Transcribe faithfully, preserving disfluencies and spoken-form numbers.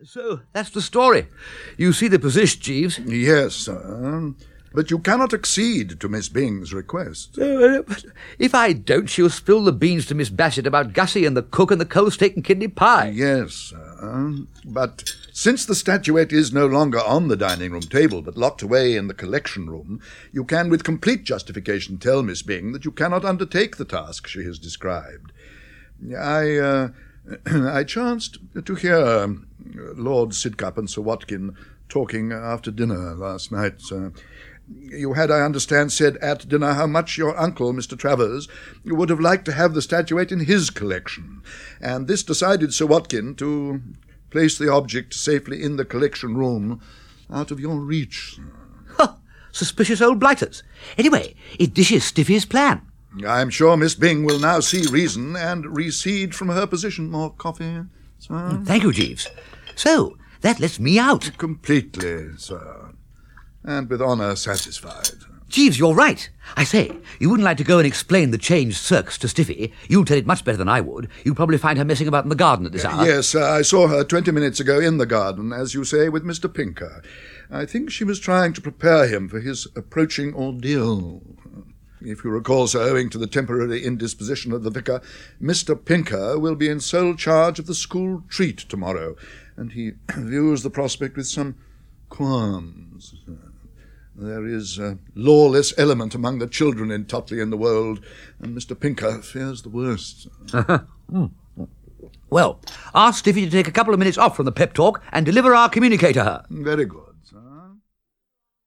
So, that's the story. You see the position, Jeeves? Yes, sir. But you cannot accede to Miss Bing's request. Uh, but if I don't, she'll spill the beans to Miss Bassett about Gussie and the cook and the cold steak and kidney pie. Yes, sir. But since the statuette is no longer on the dining-room table, but locked away in the collection room, you can with complete justification tell Miss Bing that you cannot undertake the task she has described. I, uh, I chanced to hear Lord Sidcup and Sir Watkin talking after dinner last night, sir. You had, I understand, said at dinner how much your uncle, Mister Travers, would have liked to have the statuette in his collection, and this decided Sir Watkin to place the object safely in the collection room out of your reach. Huh, suspicious old blighters. Anyway, it dishes Stiffy's plan. I'm sure Miss Bing will now see reason and recede from her position. More coffee, sir? Thank you, Jeeves. So, that lets me out. Completely, sir. And with honour satisfied. Jeeves, you're right. I say, you wouldn't like to go and explain the changed circs to Stiffy. You'd tell it much better than I would. You'd probably find her messing about in the garden at this hour. Yes, uh, I saw her twenty minutes ago in the garden, as you say, with Mister Pinker. I think she was trying to prepare him for his approaching ordeal. If you recall, sir, owing to the temporary indisposition of the vicar, Mister Pinker will be in sole charge of the school treat tomorrow, and he views the prospect with some qualms. There is a lawless element among the children in Totley and the Wold, and Mister Pinker fears the worst. mm. Well, ask Stiffy to take a couple of minutes off from the pep talk and deliver our communique to her. Very good.